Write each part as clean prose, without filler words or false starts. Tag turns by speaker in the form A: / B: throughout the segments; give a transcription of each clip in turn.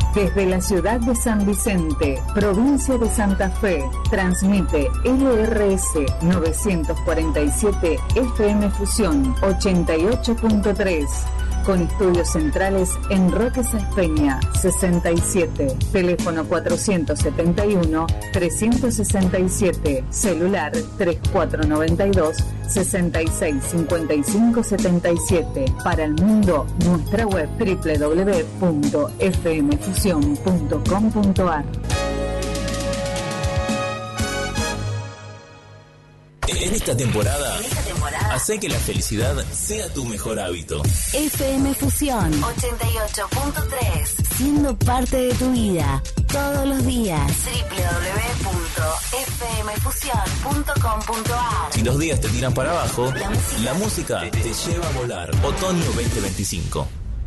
A: Desde la ciudad de San Vicente, provincia de Santa Fe, transmite LRS 947 FM Fusión 88.3. Con estudios centrales en Roque Saspeña, 67. Teléfono 471-367. Celular 3492-665577. Para el mundo, nuestra web www.fmfusion.com.ar.
B: En esta temporada, hace que la felicidad sea tu mejor hábito.
C: FM Fusión 88.3, siendo parte de tu vida todos los días. www.fmfusion.com.ar.
B: Si los días te tiran para abajo, la música te lleva a volar. Otoño 2025.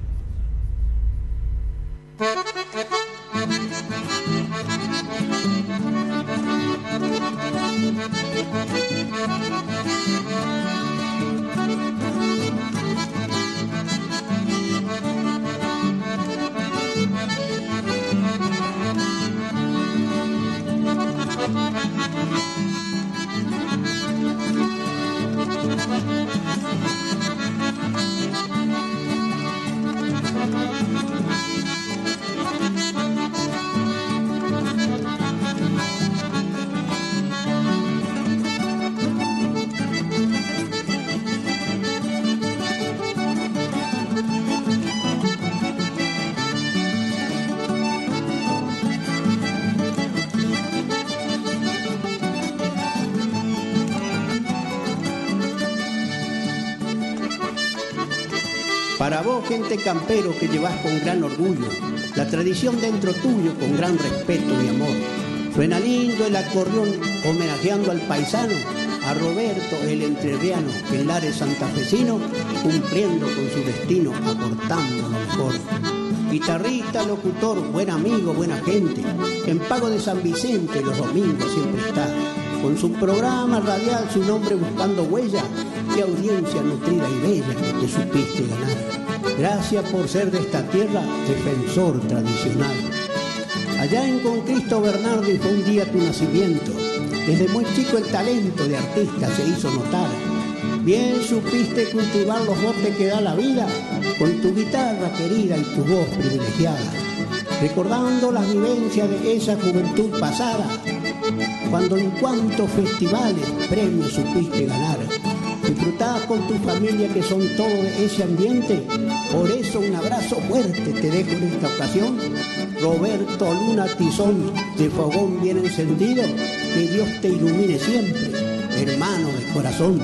D: Para vos, gente campero que llevas con gran orgullo la tradición dentro tuyo con gran respeto y amor. Suena lindo el acordeón homenajeando al paisano, a Roberto el entrerriano, que en Lares santafesino, cumpliendo con su destino, aportando lo mejor. Guitarrista, locutor, buen amigo, buena gente, en Pago de San Vicente los domingos siempre está, con su programa radial, su nombre buscando huella, y audiencia nutrida y bella que te supiste ganar. Gracias por ser de esta tierra defensor tradicional. Allá en Concristo Bernardi fue un día tu nacimiento. Desde muy chico el talento de artista se hizo notar. Bien supiste cultivar los dotes que da la vida, con tu guitarra querida y tu voz privilegiada. Recordando las vivencias de esa juventud pasada, cuando en cuantos festivales premios supiste ganar. Disfrutás con tu familia que son todo de ese ambiente. Por eso un abrazo fuerte te dejo en esta ocasión. Roberto Luna Tizón, de fogón bien encendido. Que Dios te ilumine siempre, hermano de corazón.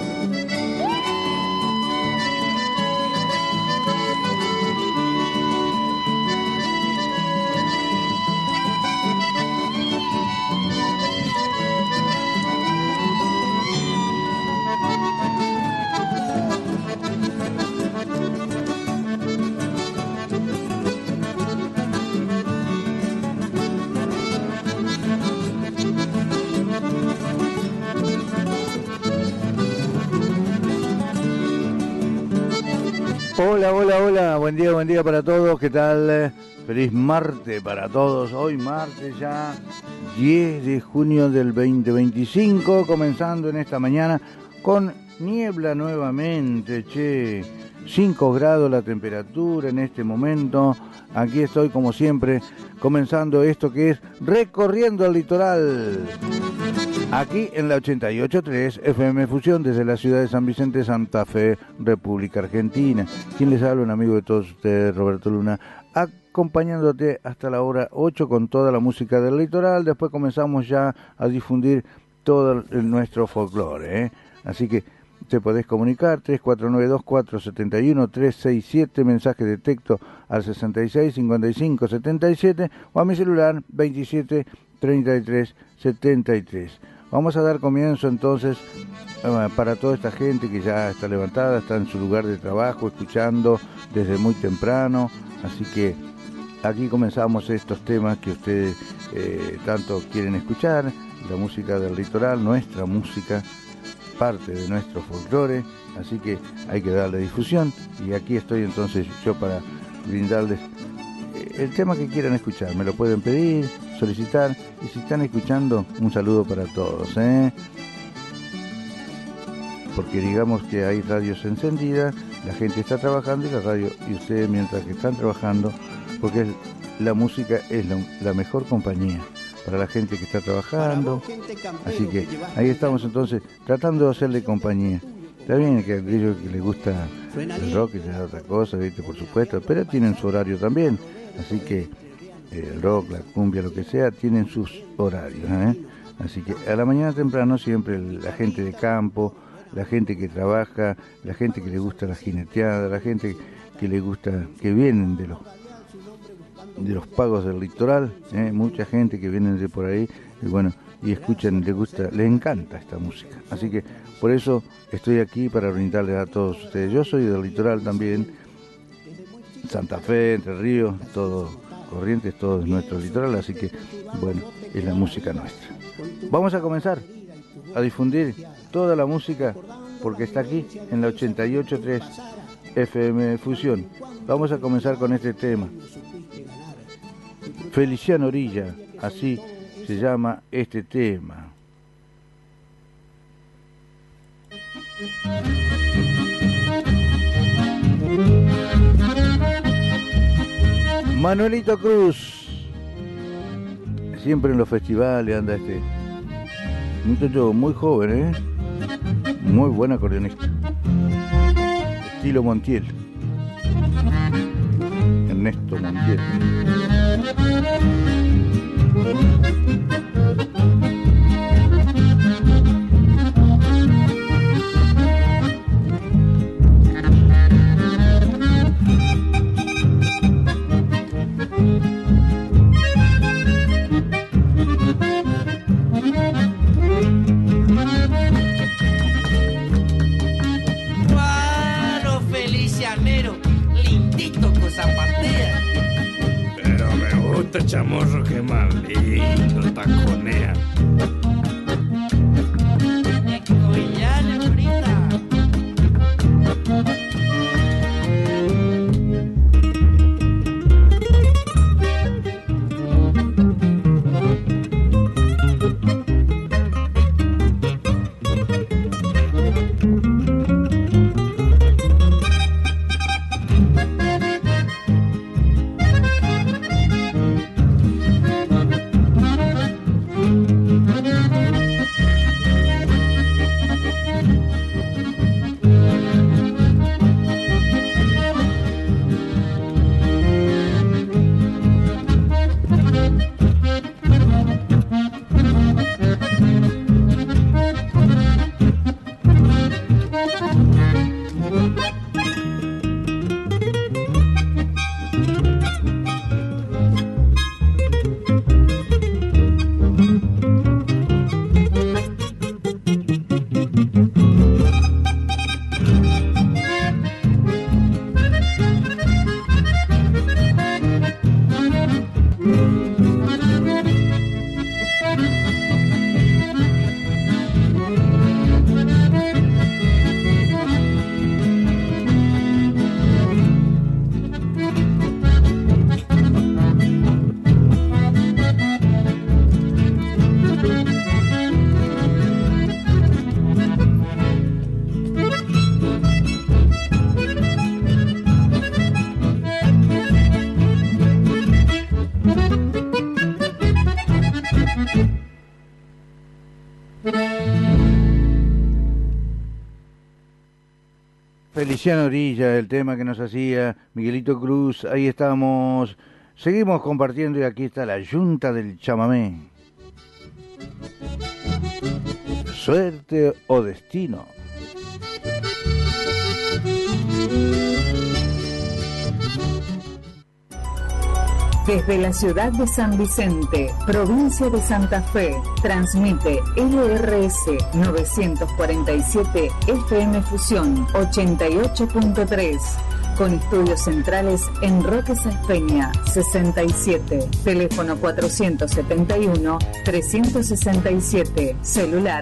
E: Hola, buen día para todos, ¿qué tal? Feliz martes para todos, hoy martes ya 10 de junio del 2025, comenzando en esta mañana con niebla nuevamente, 5 grados la temperatura en este momento. Aquí estoy como siempre, comenzando esto que es Recorriendo el Litoral. Aquí en la 88.3 FM Fusión desde la ciudad de San Vicente, Santa Fe, República Argentina. Quien les habla, un amigo de todos ustedes, Roberto Luna, acompañándote hasta la hora 8 con toda la música del litoral. Después comenzamos ya a difundir todo nuestro folclore, Así que te podés comunicar 3492-471-367, mensaje de texto al 665577 o a mi celular 273373. Vamos a dar comienzo entonces para toda esta gente que ya está levantada, está en su lugar de trabajo, escuchando desde muy temprano. Así que aquí comenzamos estos temas que ustedes tanto quieren escuchar, la música del litoral, nuestra música, parte de nuestro folclore, así que hay que darle difusión. Y aquí estoy entonces yo para brindarles el tema que quieran escuchar. Me lo pueden pedir, solicitar. Y si están escuchando, un saludo para todos, porque digamos que hay radios encendidas, la gente está trabajando y la radio, y ustedes mientras que están trabajando, porque la música es la mejor compañía para la gente que está trabajando. Así que ahí estamos entonces tratando de hacerle compañía. Está bien que a aquellos que les gusta el rock y otra cosa, ¿viste? Por supuesto, pero tienen su horario también. Así que el rock, la cumbia, lo que sea, tienen sus horarios, Así que a la mañana temprano siempre la gente de campo, la gente que trabaja, la gente que le gusta la jineteada, la gente que le gusta, que vienen de los pagos del litoral, mucha gente que viene de por ahí, y bueno, y escuchan, les encanta esta música. Así que por eso estoy aquí para brindarles a todos ustedes. Yo soy del litoral también, Santa Fe, Entre Ríos, todo Corrientes, todo es nuestro litoral, así que bueno, es la música nuestra. Vamos a comenzar a difundir toda la música porque está aquí en la 88.3 FM Fusión. Vamos a comenzar con este tema. Feliciano Orilla, así se llama este tema. Manuelito Cruz, siempre en los festivales anda este muchacho muy joven, muy buen acordeonista, estilo Montiel, Ernesto Montiel.
F: Este chamorro que más lindo taconea.
E: Feliciano Orilla, el tema que nos hacía Miguelito Cruz, ahí estamos, seguimos compartiendo y aquí está la Yunta del Chamamé. Suerte o destino.
A: Desde la ciudad de San Vicente, provincia de Santa Fe, transmite LRS 947 FM Fusión 88.3, con estudios centrales en Roque Salpeña 67, teléfono 471-367, celular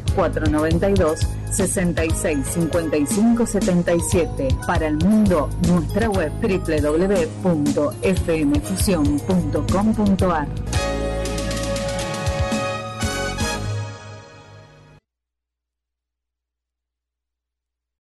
A: 3492-665577. Para el mundo, nuestra web www.fmfusion.com.ar.